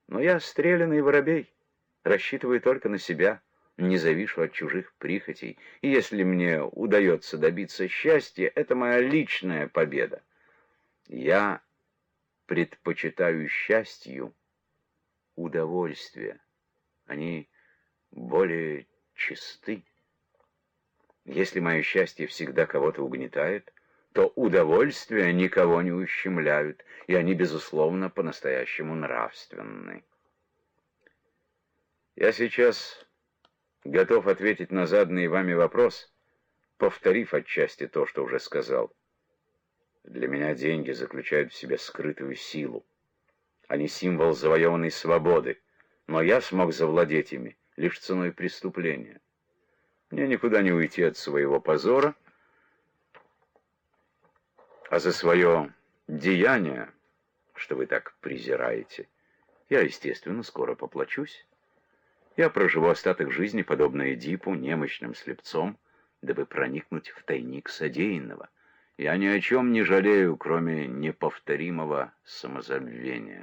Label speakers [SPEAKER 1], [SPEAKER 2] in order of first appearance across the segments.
[SPEAKER 1] Но я стреляный воробей, рассчитываю только на себя, не завишу от чужих прихотей, и если мне удается добиться счастья, это моя личная победа. Я предпочитаю счастью удовольствия. Они более чисты. Если мое счастье всегда кого-то угнетает, то удовольствия никого не ущемляют, и они, безусловно, по-настоящему нравственны. Я сейчас готов ответить на заданный вами вопрос, повторив отчасти то, что уже сказал. Для меня деньги заключают в себе скрытую силу. Они символ завоеванной свободы, но я смог завладеть ими лишь ценой преступления. Мне никуда не уйти от своего позора, а за свое деяние, что вы так презираете, я, естественно, скоро поплачусь. Я проживу остаток жизни, подобно Эдипу, немощным слепцом, дабы проникнуть в тайник содеянного. Я ни о чем не жалею, кроме неповторимого самозабвения.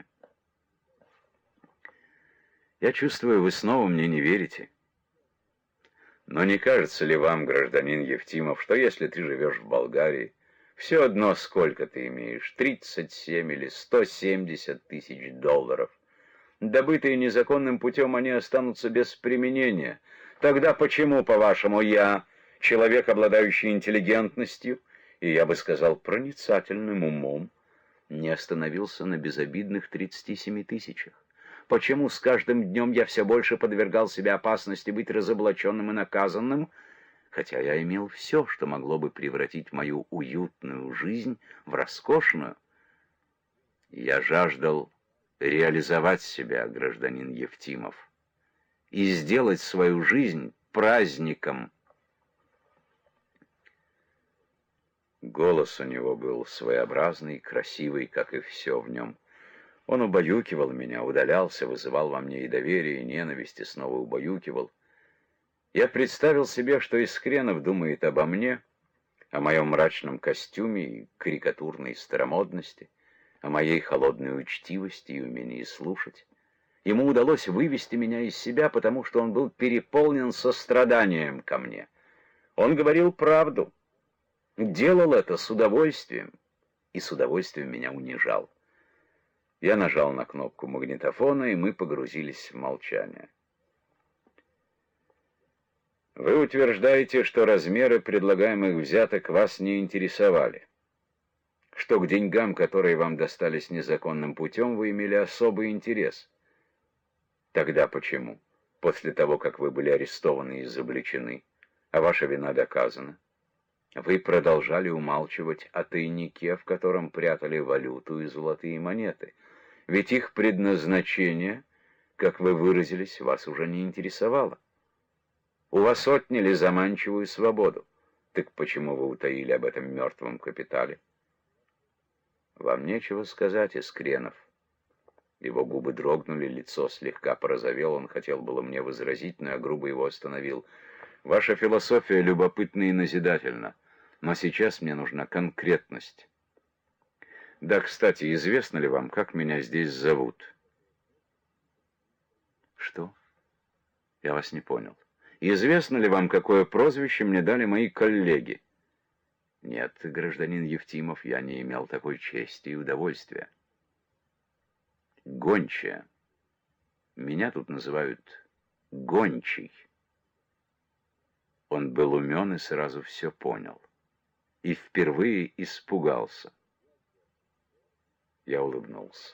[SPEAKER 1] Я чувствую, вы снова мне не верите. Но не кажется ли вам, гражданин Евтимов, что если ты живешь в Болгарии, все одно, сколько ты имеешь, 37 или 170 тысяч долларов, добытые незаконным путем, они останутся без применения. Тогда почему, по-вашему, я, человек, обладающий интеллигентностью, и, я бы сказал, проницательным умом, не остановился на безобидных 37 тысячах? Почему с каждым днем я все больше подвергал себя опасности быть разоблаченным и наказанным, хотя я имел все, что могло бы превратить мою уютную жизнь в роскошную? Я жаждал реализовать себя, гражданин Евтимов, и сделать свою жизнь праздником. Голос у него был своеобразный, красивый, как и все в нем. Он убаюкивал меня, удалялся, вызывал во мне и доверие, и ненависть, и снова убаюкивал. Я представил себе, что Искренов думает обо мне, о моем мрачном костюме и карикатурной старомодности, о моей холодной учтивости и умении слушать. Ему удалось вывести меня из себя, потому что он был переполнен состраданием ко мне. Он говорил правду, делал это с удовольствием, и с удовольствием меня унижал. Я нажал на кнопку магнитофона, и мы погрузились в молчание. Вы утверждаете, что размеры предлагаемых взяток вас не интересовали, что к деньгам, которые вам достались незаконным путем, вы имели особый интерес. Тогда почему, после того, как вы были арестованы и изобличены, а ваша вина доказана, вы продолжали умалчивать о тайнике, в котором прятали валюту и золотые монеты? Ведь их предназначение, как вы выразились, вас уже не интересовало. У вас отняли заманчивую свободу. Так почему вы утаили об этом мертвом капитале? Вам нечего сказать, Искренов. Его губы дрогнули, лицо слегка порозовело. Он хотел было мне возразить, но я грубо его остановил. Ваша философия любопытна и назидательна, но сейчас мне нужна конкретность. Да, кстати, известно ли вам, как меня здесь зовут? Что? Я вас не понял. Известно ли вам, какое прозвище мне дали мои коллеги? Нет, гражданин Евтимов, я не имел такой чести и удовольствия. Гончая. Меня тут называют Гончий. Он был умен и сразу все понял. И впервые испугался. Я улыбнулся.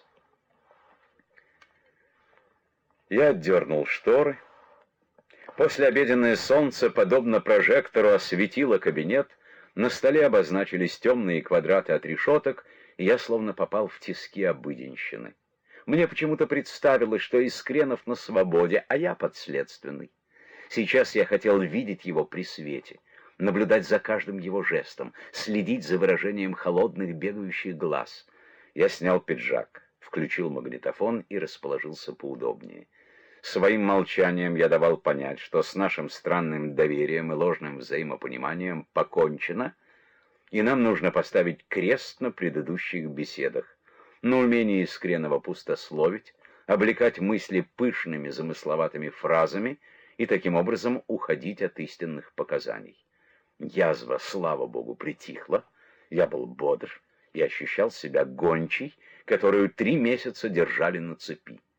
[SPEAKER 1] Я отдернул шторы. Послеобеденное солнце, подобно прожектору, осветило кабинет. На столе обозначились темные квадраты от решеток, и я словно попал в тиски обыденщины. Мне почему-то представилось, что Искренов на свободе, а я подследственный. Сейчас я хотел видеть его при свете, наблюдать за каждым его жестом, следить за выражением холодных бегающих глаз. Я снял пиджак, включил магнитофон и расположился поудобнее. Своим молчанием я давал понять, что с нашим странным доверием и ложным взаимопониманием покончено, и нам нужно поставить крест на предыдущих беседах, на умении Искренова пустословить, облекать мысли пышными замысловатыми фразами и таким образом уходить от истинных показаний. Язва, слава Богу, притихла, я был бодр и ощущал себя гончей, которую 3 месяца держали на цепи.